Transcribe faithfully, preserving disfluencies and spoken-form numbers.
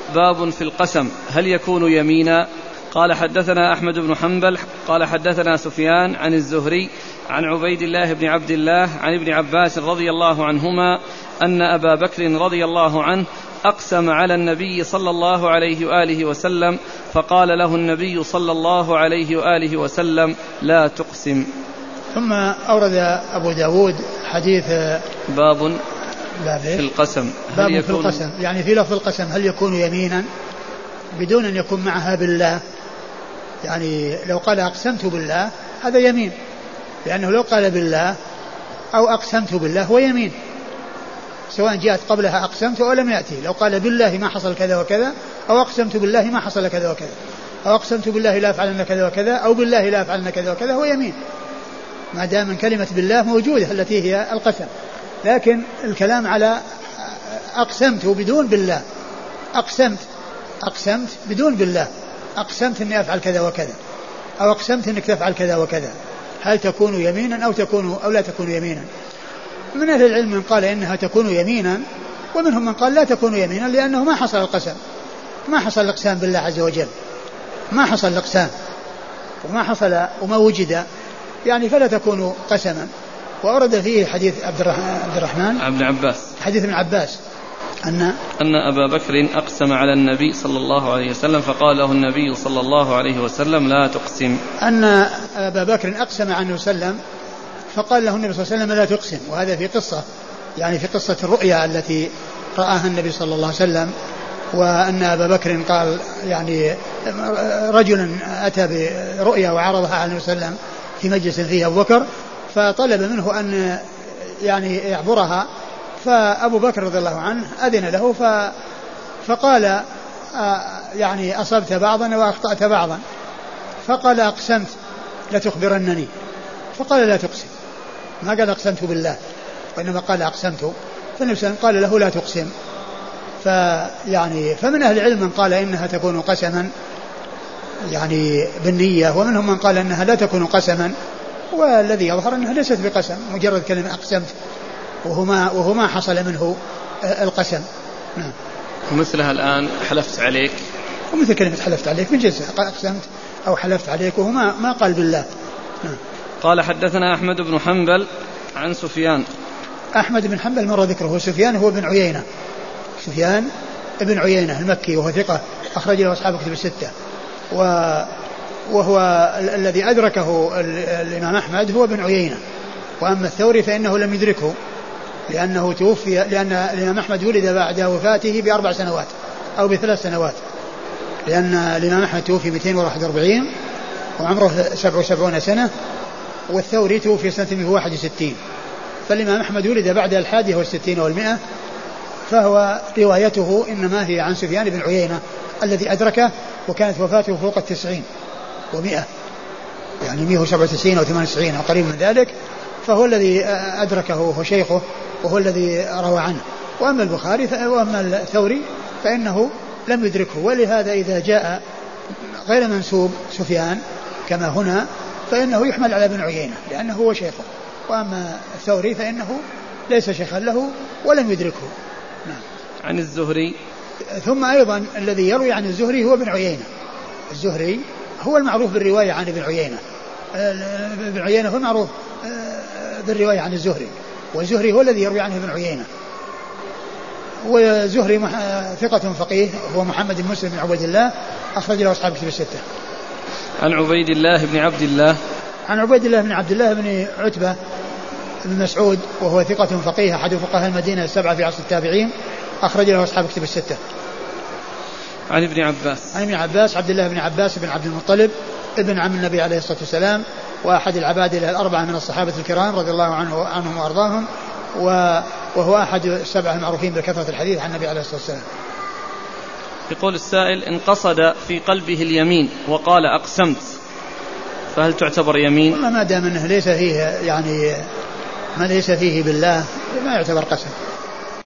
باب في القسم هل يكون يمينا؟ قال حدثنا أحمد بن حنبل قال حدثنا سفيان عن الزهري عن عبيد الله بن عبد الله عن ابن عباس رضي الله عنهما أن أبا بكر رضي الله عنه أقسم على النبي صلى الله عليه وآله وسلم فقال له النبي صلى الله عليه وآله وسلم لا تقسم. ثم أورد أبو داود حديث باب في القسم باب في القسم يعني في لفظ القسم هل يكون يمينا بدون أن يكون معها بالله، يعني لو قال أقسمت بالله هذا يمين، لأنه لو قال بالله أو أقسمت بالله هو يمين، سواء جاءت قبلها أقسمت أو لم يأتي. لو قال بالله ما حصل كذا وكذا، أو أقسمت بالله ما حصل كذا وكذا، أو أقسمت بالله لا أفعلن كذا وكذا، أو بالله لا أفعلن كذا وكذا، هو يمين ما دام من كلمة بالله موجودة التي هي القسم. لكن الكلام على أقسمت بدون بالله، أقسمت أقسمت بدون بالله، أقسمت أني أفعل كذا وكذا، أو أقسمت أنك تفعل كذا وكذا، هل تكون يمينا أو تكون أو لا تكون يمينا؟ من أهل العلم من قال إنها تكون يمينا، ومنهم من قال لا تكون يمينا، لأنه ما حصل القسم، ما حصل الإقسام بالله عز وجل، ما حصل الإقسام وما حصل وما وجد، يعني فلا تكون قسما. وأورد فيه حديث عبد الرحمن ابن عباس حديث ابن عباس أن أن أبا بكر أقسم على النبي صلى الله عليه وسلم فقال له النبي صلى الله عليه وسلم لا تقسم. أن أبا بكر أقسم على النبي صلى الله عليه وسلم فقال له النبي صلى الله عليه وسلم لا تقسم. وهذا في قصة يعني في قصة الرؤيا التي رآها النبي صلى الله عليه وسلم، وأن أبا بكر قال يعني رجل أتى برؤيا وعرضها على النبي صلى الله عليه وسلم في مجلس فيه أبو بكر، فطلب منه أن يعني يعبرها، فأبو بكر رضي الله عنه أذن له، فقال يعني أصبت بعضا وأخطأت بعضا، فقال أقسمت لتخبرنني، فقال لا تقسم، ما قال أقسمت بالله وإنما قال أقسمت، فالنبي صلى الله عليه وسلم قال له لا تقسم. فيعني فمن أهل العلم من قال إنها تكون قسما يعني بالنية، ومنهم من قال إنها لا تكون قسما، والذي يظهر أنها ليست بقسم، مجرد كلمة أقسمت وهو ما, وهو ما حصل منه القسم. نعم. ومثلها الآن حلفت عليك، ومثل كلمة حلفت عليك من جنسها، أقسمت أو حلفت عليك، وهو ما, ما قال بالله. نعم. قال حدثنا أحمد بن حنبل عن سفيان. أحمد بن حنبل مر ذكره. سفيان هو بن عيينة، سفيان ابن عيينة المكي، وهو ثقة أخرج له أصحاب كتب الستة، وهو الذي أدركه الإمام أحمد هو بن عيينة. وأما الثوري فإنه لم يدركه لأنه توفي، لأن الإمام أحمد ولد بعد وفاته بأربع سنوات أو بثلاث سنوات، لأن الإمام أحمد توفي مئتين وواحد وأربعين وعمره سبع وسبعون سنة، والثوري توفي سنة مئة وواحد وستين، فالإمام أحمد ولد بعد الحادية والستين والمئة، فهو روايته إنما هي عن سفيان بن عيينة الذي أدركه، وكانت وفاته فوق التسعين ومئة، يعني مئة وسبعة وتسعين أو ثمانية وتسعين أو قريب من ذلك، فهو الذي أدركه وهو شيخه وهو الذي روى عنه. وأما البخاري وأما الثوري فإنه لم يدركه، ولهذا إذا جاء غير منسوب سفيان كما هنا فإنه يحمل على ابن عيينة لأنه هو شيخه، وأما الثوري فإنه ليس شيخا له ولم يدركه. نعم. عن الزهري. ثم أيضا الذي يروي عن الزهري هو ابن عيينة. الزهري هو المعروف بالرواية عن ابن عيينة، ابن عيينة هو المعروف بالرواية عن الزهري، والزهري هو الذي يروي عنه ابن عيينة. وزهري ثقة فقيه، هو محمد بن مسلم بن عبيد الله أخرج له أصحاب كتب الستة. عن عبيد الله بن عبد الله. عن عبيد الله بن عبد الله بن عتبة بن مسعود، وهو ثقة فقيه أحد فقهاء المدينة السبعة في عصر التابعين أخرج له أصحاب كتب الستة. عن ابن عباس. عن ابن عباس عبد الله بن عباس بن عبد المطلب ابن عم النبي عليه الصلاة والسلام، وأحد العبادلة الأربعة من الصحابة الكرام رضي الله عنه عنهم وأرضاهم، وهو أحد السبعة المعروفين بكثرة الحديث عن النبي عليه الصلاة والسلام. يقول السائل: إن قصد في قلبه اليمين وقال أقسمت فهل تعتبر يمين؟ والله ما دام أنه ليس فيه يعني ما ليس فيه بالله ما يعتبر قسم.